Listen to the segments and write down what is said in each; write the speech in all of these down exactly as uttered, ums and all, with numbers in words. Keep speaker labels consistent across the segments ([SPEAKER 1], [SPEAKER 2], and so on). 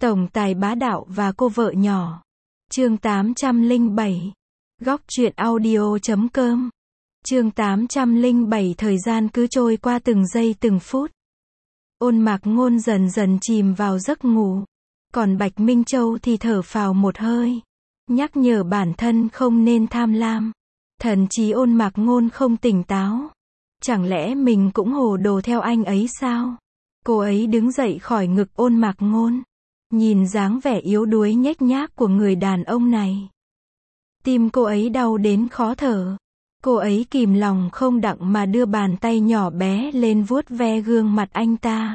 [SPEAKER 1] Tổng tài bá đạo và cô vợ nhỏ. Chương tám trăm lẻ bảy. Góc truyện audio chấm com. Chương tám trăm lẻ bảy. Thời gian cứ trôi qua từng giây từng phút. Ôn Mạc Ngôn dần dần chìm vào giấc ngủ. Còn Bạch Minh Châu thì thở phào một hơi. Nhắc nhở bản thân không nên tham lam. Thần trí Ôn Mạc Ngôn không tỉnh táo. Chẳng lẽ mình cũng hồ đồ theo anh ấy sao? Cô ấy đứng dậy khỏi ngực Ôn Mạc Ngôn. Nhìn dáng vẻ yếu đuối nhếch nhác của người đàn ông này. Tim cô ấy đau đến khó thở. Cô ấy kìm lòng không đặng mà đưa bàn tay nhỏ bé lên vuốt ve gương mặt anh ta.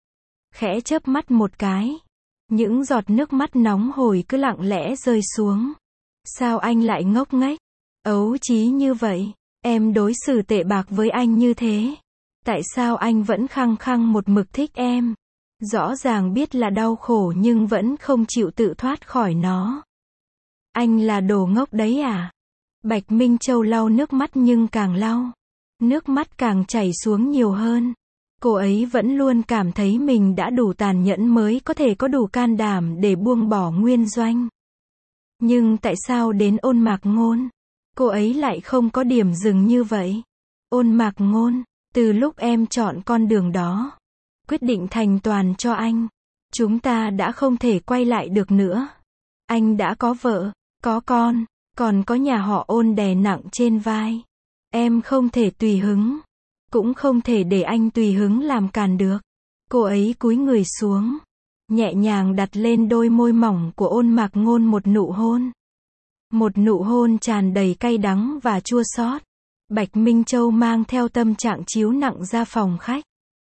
[SPEAKER 1] Khẽ chớp mắt một cái. Những giọt nước mắt nóng hổi cứ lặng lẽ rơi xuống. Sao anh lại ngốc nghếch, ấu trí như vậy? Em đối xử tệ bạc với anh như thế. Tại sao anh vẫn khăng khăng một mực thích em? Rõ ràng biết là đau khổ nhưng vẫn không chịu tự thoát khỏi nó. Anh là đồ ngốc đấy à? Bạch Minh Châu lau nước mắt nhưng càng lau, nước mắt càng chảy xuống nhiều hơn. Cô ấy vẫn luôn cảm thấy mình đã đủ tàn nhẫn mới có thể có đủ can đảm để buông bỏ Nguyên Doanh. Nhưng tại sao đến Ôn Mạc Ngôn, cô ấy lại không có điểm dừng như vậy? Ôn Mạc Ngôn, từ lúc em chọn con đường đó, quyết định thành toàn cho anh, chúng ta đã không thể quay lại được nữa. Anh đã có vợ, có con, còn có nhà họ Ôn đè nặng trên vai. Em không thể tùy hứng, cũng không thể để anh tùy hứng làm càn được. Cô ấy cúi người xuống, nhẹ nhàng đặt lên đôi môi mỏng của Ôn Mạc Ngôn một nụ hôn. Một nụ hôn tràn đầy cay đắng và chua xót. Bạch Minh Châu mang theo tâm trạng chiếu nặng ra phòng khách.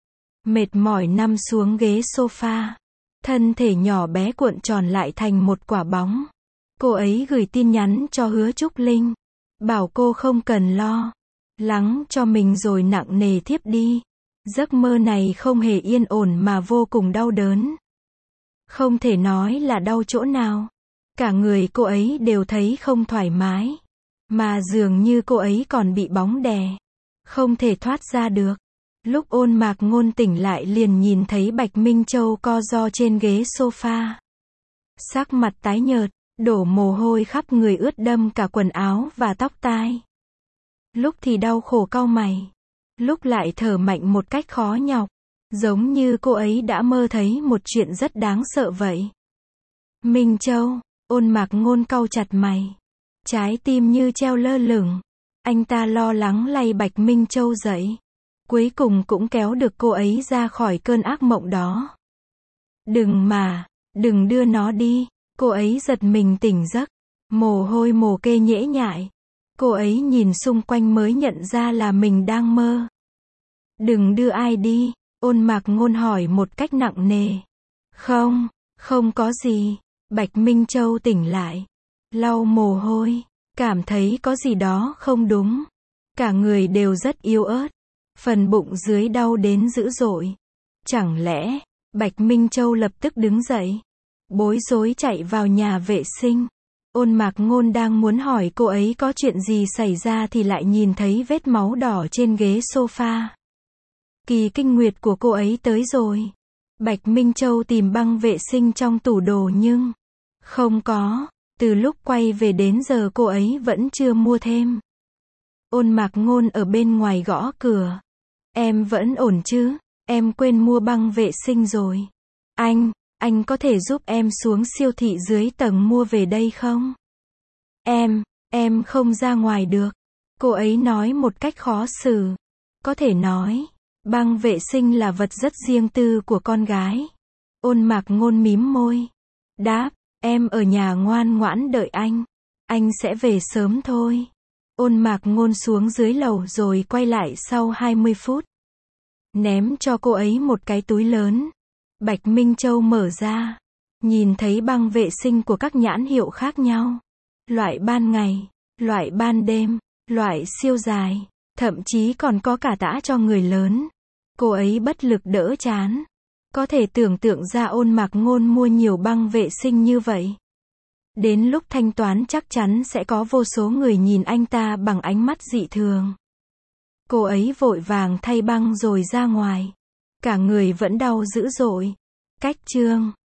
[SPEAKER 1] Mệt mỏi nằm xuống ghế sofa. Thân thể nhỏ bé cuộn tròn lại thành một quả bóng. Cô ấy gửi tin nhắn cho Hứa Trúc Linh. Bảo cô không cần lo lắng cho mình rồi nặng nề thiếp đi. Giấc mơ này không hề yên ổn mà vô cùng đau đớn. Không thể nói là đau chỗ nào. Cả người cô ấy đều thấy không thoải mái. Mà dường như cô ấy còn bị bóng đè. Không thể thoát ra được. Lúc Ôn Mạc Ngôn tỉnh lại liền nhìn thấy Bạch Minh Châu co ro trên ghế sofa. Sắc mặt tái nhợt, đổ mồ hôi khắp người ướt đẫm cả quần áo và tóc tai. Lúc thì đau khổ cau mày, lúc lại thở mạnh một cách khó nhọc, giống như cô ấy đã mơ thấy một chuyện rất đáng sợ vậy. Minh Châu, Ôn Mạc Ngôn cau chặt mày, trái tim như treo lơ lửng. Anh ta lo lắng lay Bạch Minh Châu dậy. Cuối cùng cũng kéo được cô ấy ra khỏi cơn ác mộng đó. Đừng mà, đừng đưa nó đi. Cô ấy giật mình tỉnh giấc. Mồ hôi mồ kê nhễ nhại. Cô ấy nhìn xung quanh mới nhận ra là mình đang mơ. Đừng đưa ai đi, Ôn Mạc Ngôn hỏi một cách nặng nề. Không, không có gì. Bạch Minh Châu tỉnh lại, lau mồ hôi, cảm thấy có gì đó không đúng. Cả người đều rất yếu ớt. Phần bụng dưới đau đến dữ dội. Chẳng lẽ, Bạch Minh Châu lập tức đứng dậy, bối rối chạy vào nhà vệ sinh. Ôn Mạc Ngôn đang muốn hỏi cô ấy có chuyện gì xảy ra thì lại nhìn thấy vết máu đỏ trên ghế sofa. Kỳ kinh nguyệt của cô ấy tới rồi. Bạch Minh Châu tìm băng vệ sinh trong tủ đồ nhưng không có. Từ lúc quay về đến giờ cô ấy vẫn chưa mua thêm. Ôn Mạc Ngôn ở bên ngoài gõ cửa. Em vẫn ổn chứ? Em quên mua băng vệ sinh rồi. Anh, anh có thể giúp em xuống siêu thị dưới tầng mua về đây không? Em, em không ra ngoài được. Cô ấy nói một cách khó xử. Có thể nói, băng vệ sinh là vật rất riêng tư của con gái. Ôn Mạc Ngôn mím môi. Đáp, em ở nhà ngoan ngoãn đợi anh. Anh sẽ về sớm thôi. Ôn Mạc Ngôn xuống dưới lầu rồi quay lại sau hai mươi phút. Ném cho cô ấy một cái túi lớn. Bạch Minh Châu mở ra. Nhìn thấy băng vệ sinh của các nhãn hiệu khác nhau. Loại ban ngày, loại ban đêm, loại siêu dài. Thậm chí còn có cả tã cho người lớn. Cô ấy bất lực đỡ chán. Có thể tưởng tượng ra Ôn Mạc Ngôn mua nhiều băng vệ sinh như vậy. Đến lúc thanh toán chắc chắn sẽ có vô số người nhìn anh ta bằng ánh mắt dị thường. Cô ấy vội vàng thay băng rồi ra ngoài. Cả người vẫn đau dữ dội. Cách chương